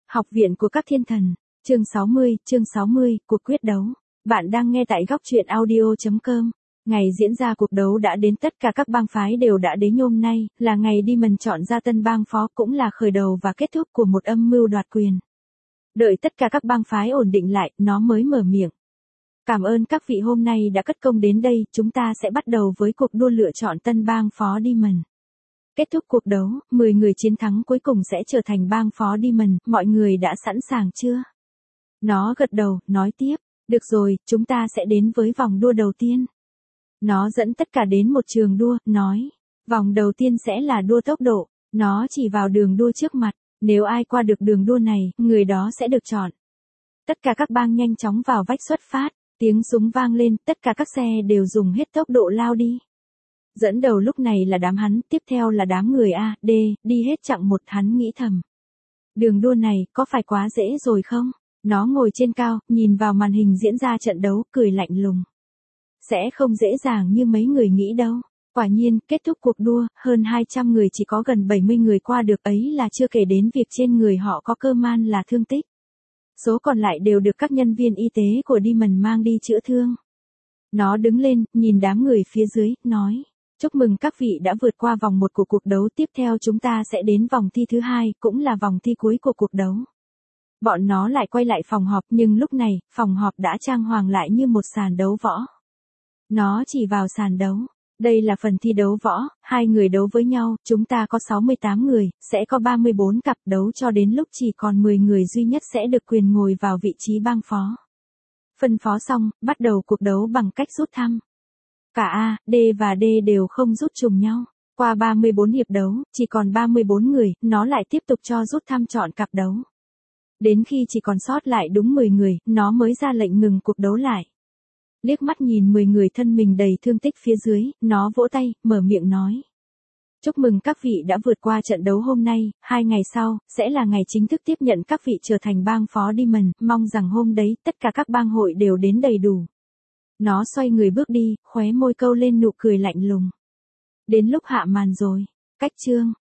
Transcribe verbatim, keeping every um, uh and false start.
Học viện của các thiên thần, chương sáu mươi, chương sáu mươi, cuộc quyết đấu. Bạn đang nghe tại góc truyện audio chấm com. Ngày diễn ra cuộc đấu đã đến, tất cả các bang phái đều đã đến. Hôm nay là ngày Demon chọn ra tân bang phó, cũng là khởi đầu và kết thúc của một âm mưu đoạt quyền. Đợi tất cả các bang phái ổn định lại, nó mới mở miệng. Cảm ơn các vị hôm nay đã cất công đến đây, chúng ta sẽ bắt đầu với cuộc đua lựa chọn tân bang phó Demon. Kết thúc cuộc đấu, mười người chiến thắng cuối cùng sẽ trở thành bang phó Demon, mọi người đã sẵn sàng chưa? Nó gật đầu, nói tiếp, được rồi, chúng ta sẽ đến với vòng đua đầu tiên. Nó dẫn tất cả đến một trường đua, nói, vòng đầu tiên sẽ là đua tốc độ, nó chỉ vào đường đua trước mặt, nếu ai qua được đường đua này, người đó sẽ được chọn. Tất cả các bang nhanh chóng vào vách xuất phát, tiếng súng vang lên, tất cả các xe đều dùng hết tốc độ lao đi. Dẫn đầu lúc này là đám hắn, tiếp theo là đám người A, D, đi hết chặng một, hắn nghĩ thầm. Đường đua này, có phải quá dễ rồi không? Nó ngồi trên cao, nhìn vào màn hình diễn ra trận đấu, cười lạnh lùng. Sẽ không dễ dàng như mấy người nghĩ đâu. Quả nhiên, kết thúc cuộc đua, hơn hai trăm người chỉ có gần bảy mươi người qua được, ấy là chưa kể đến việc trên người họ có cơ man là thương tích. Số còn lại đều được các nhân viên y tế của Demon mang đi chữa thương. Nó đứng lên, nhìn đám người phía dưới, nói. Chúc mừng các vị đã vượt qua vòng một của cuộc đấu, tiếp theo chúng ta sẽ đến vòng thi thứ hai, cũng là vòng thi cuối của cuộc đấu. Bọn nó lại quay lại phòng họp, nhưng lúc này, phòng họp đã trang hoàng lại như một sàn đấu võ. Nó chỉ vào sàn đấu. Đây là phần thi đấu võ, hai người đấu với nhau, chúng ta có sáu mươi tám người, sẽ có ba mươi bốn cặp, đấu cho đến lúc chỉ còn mười người duy nhất sẽ được quyền ngồi vào vị trí bang phó. Phân phó xong, bắt đầu cuộc đấu bằng cách rút thăm. Cả A, D và D đều không rút trùng nhau. Qua ba mươi bốn hiệp đấu, chỉ còn ba mươi bốn người, nó lại tiếp tục cho rút thăm chọn cặp đấu. Đến khi chỉ còn sót lại đúng mười người, nó mới ra lệnh ngừng cuộc đấu lại. Liếc mắt nhìn mười người thân mình đầy thương tích phía dưới, nó vỗ tay, mở miệng nói. Chúc mừng các vị đã vượt qua trận đấu hôm nay, hai ngày sau, sẽ là ngày chính thức tiếp nhận các vị trở thành bang phó Demon, mong rằng hôm đấy, tất cả các bang hội đều đến đầy đủ. Nó xoay người bước đi, khóe môi câu lên nụ cười lạnh lùng. Đến lúc hạ màn rồi. Cách chương.